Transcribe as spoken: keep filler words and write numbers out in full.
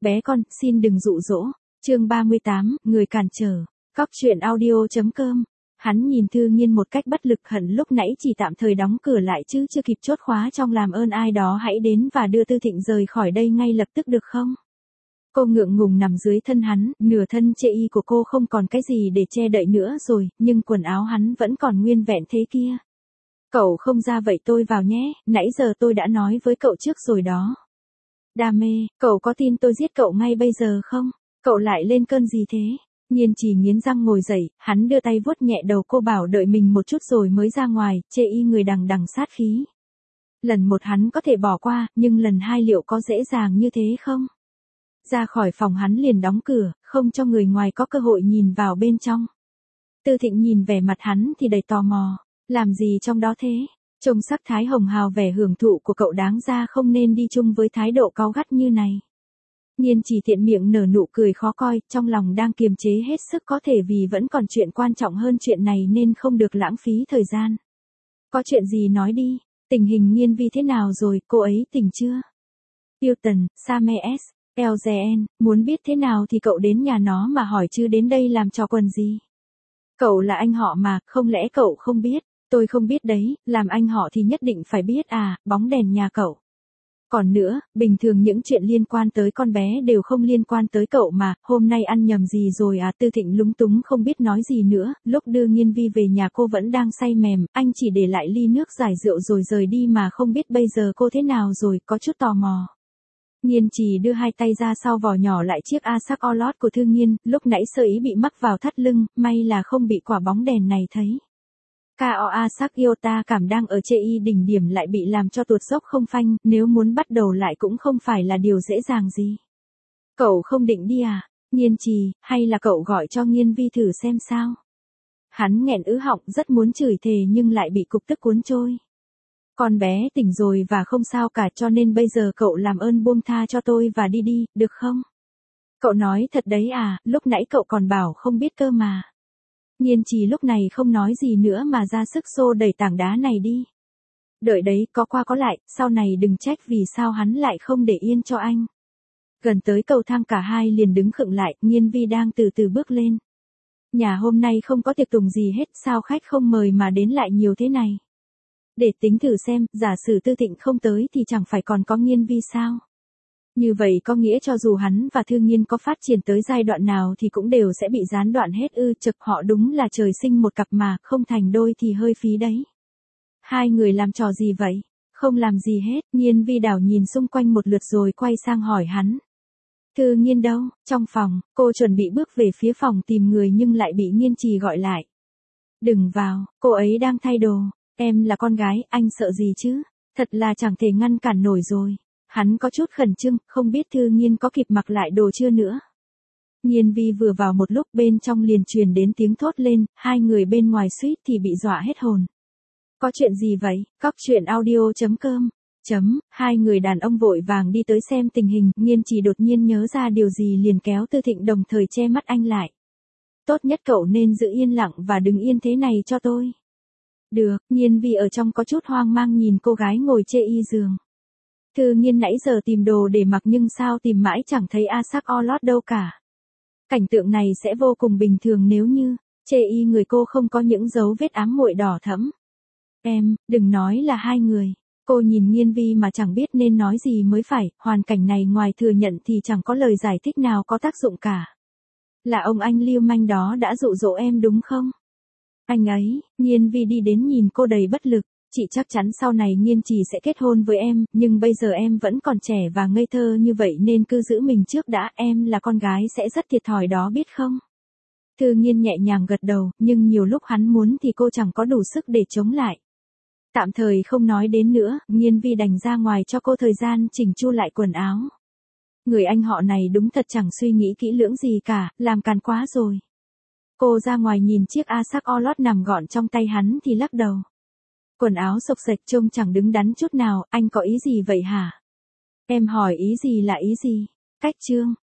Bé con, xin đừng dụ dỗ. Chương ba mươi tám, người cản trở. Cóc truyện audio chấm com. Hắn nhìn Thư Nghiên một cách bất lực, hận lúc nãy chỉ tạm thời đóng cửa lại chứ chưa kịp chốt khóa trong, làm ơn ai đó hãy đến và đưa Tư Thịnh rời khỏi đây ngay lập tức được không? Cô ngượng ngùng nằm dưới thân hắn, nửa thân chê y của cô không còn cái gì để che đậy nữa rồi, nhưng quần áo hắn vẫn còn nguyên vẹn thế kia. Cậu không ra vậy tôi vào nhé, nãy giờ tôi đã nói với cậu trước rồi đó. Đam mê, cậu có tin tôi giết cậu ngay bây giờ không? Cậu lại lên cơn gì thế? Nhiên Trì nghiến răng ngồi dậy, hắn đưa tay vuốt nhẹ đầu cô, bảo đợi mình một chút rồi mới ra ngoài, chê y người đằng đằng sát khí. Lần một hắn có thể bỏ qua, nhưng lần hai liệu có dễ dàng như thế không? Ra khỏi phòng hắn liền đóng cửa, không cho người ngoài có cơ hội nhìn vào bên trong. Tư Thịnh nhìn vẻ mặt hắn thì đầy tò mò, làm gì trong đó thế? Trông sắc thái hồng hào vẻ hưởng thụ của cậu đáng ra không nên đi chung với thái độ cáu gắt như này. Nhiên Chỉ tiện miệng nở nụ cười khó coi, trong lòng đang kiềm chế hết sức, có thể vì vẫn còn chuyện quan trọng hơn chuyện này nên không được lãng phí thời gian. Có chuyện gì nói đi, tình hình Nghiên Vi thế nào rồi, cô ấy tỉnh chưa? Hilton, Sames, lờ giê en, muốn biết thế nào thì cậu đến nhà nó mà hỏi chứ đến đây làm trò quần gì. Cậu là anh họ mà, không lẽ cậu không biết? Tôi không biết đấy, làm anh họ thì nhất định phải biết à, bóng đèn nhà cậu. Còn nữa, bình thường những chuyện liên quan tới con bé đều không liên quan tới cậu mà, hôm nay ăn nhầm gì rồi à? Tư Thịnh lúng túng không biết nói gì nữa, lúc đưa Nghiên Vi về nhà cô vẫn đang say mềm, anh chỉ để lại ly nước giải rượu rồi rời đi mà không biết bây giờ cô thế nào rồi, có chút tò mò. Nhiên Trì đưa hai tay ra sau vò nhỏ lại chiếc a sắc o lót của Thư Nghiên, lúc nãy sơ ý bị mắc vào thắt lưng, may là không bị quả bóng đèn này thấy. ca o a sắc Iota cảm đang ở chê y đỉnh điểm lại bị làm cho tuột dốc không phanh, nếu muốn bắt đầu lại cũng không phải là điều dễ dàng gì. Cậu không định đi à? Nhiên Trì, hay là cậu gọi cho Nghiên Vi thử xem sao? Hắn nghẹn ứ họng, rất muốn chửi thề nhưng lại bị cục tức cuốn trôi. Con bé tỉnh rồi và không sao cả, cho nên bây giờ cậu làm ơn buông tha cho tôi và đi đi, được không? Cậu nói thật đấy à, lúc nãy cậu còn bảo không biết cơ mà. Nhiên Trì lúc này không nói gì nữa mà ra sức xô đẩy tảng đá này đi. Đợi đấy, có qua có lại, sau này đừng trách vì sao hắn lại không để yên cho anh. Gần tới cầu thang cả hai liền đứng khựng lại, Nghiên Vi đang từ từ bước lên. Nhà hôm nay không có tiệc tùng gì hết, sao khách không mời mà đến lại nhiều thế này? Để tính thử xem, giả sử Tư Thịnh không tới thì chẳng phải còn có Nghiên Vi sao? Như vậy có nghĩa cho dù hắn và Thư Nghiên có phát triển tới giai đoạn nào thì cũng đều sẽ bị gián đoạn hết ư? Chực, họ đúng là trời sinh một cặp mà, không thành đôi thì hơi phí đấy. Hai người làm trò gì vậy? Không làm gì hết. Nghiên Vi đảo nhìn xung quanh một lượt rồi quay sang hỏi hắn. Thư Nghiên đâu? Trong phòng. Cô chuẩn bị bước về phía phòng tìm người nhưng lại bị Nhiên Trì gọi lại. Đừng vào, cô ấy đang thay đồ. Em là con gái, anh sợ gì chứ? Thật là chẳng thể ngăn cản nổi rồi. Hắn có chút khẩn trương, không biết Thư Nghiên có kịp mặc lại đồ chưa nữa. Nhiên Vi vừa vào một lúc bên trong liền truyền đến tiếng thốt lên, hai người bên ngoài suýt thì bị dọa hết hồn. Có chuyện gì vậy? Cóc truyện audio chấm com. Chấm, hai người đàn ông vội vàng đi tới xem tình hình, Nhiên Trì đột nhiên nhớ ra điều gì liền kéo Tư Thịnh đồng thời che mắt anh lại. Tốt nhất cậu nên giữ yên lặng và đứng yên thế này cho tôi. Được, Nhiên Vi ở trong có chút hoang mang nhìn cô gái ngồi chê y giường. Thư Nghiên nãy giờ tìm đồ để mặc nhưng sao tìm mãi chẳng thấy a sắc o lót đâu cả. Cảnh tượng này sẽ vô cùng bình thường nếu như chê y người cô không có những dấu vết ám muội đỏ thẫm. Em, đừng nói là hai người. Cô nhìn Nhiên Vi mà chẳng biết nên nói gì mới phải, hoàn cảnh này ngoài thừa nhận thì chẳng có lời giải thích nào có tác dụng cả. Là ông anh lưu manh đó đã dụ dỗ em đúng không? Anh ấy, Nhiên Vi đi đến nhìn cô đầy bất lực. Chị chắc chắn sau này Nhiên Trì sẽ kết hôn với em, nhưng bây giờ em vẫn còn trẻ và ngây thơ như vậy nên cứ giữ mình trước đã, em là con gái sẽ rất thiệt thòi đó biết không? Thư Nghiên nhẹ nhàng gật đầu, nhưng nhiều lúc hắn muốn thì cô chẳng có đủ sức để chống lại. Tạm thời không nói đến nữa, Nhiên Vi đành ra ngoài cho cô thời gian chỉnh chu lại quần áo. Người anh họ này đúng thật chẳng suy nghĩ kỹ lưỡng gì cả, làm càn quá rồi. Cô ra ngoài nhìn chiếc a sắc o lót nằm gọn trong tay hắn thì lắc đầu. Quần áo xộc xệch trông chẳng đứng đắn chút nào, anh có ý gì vậy hả? Em hỏi ý gì là ý gì? Cách chương.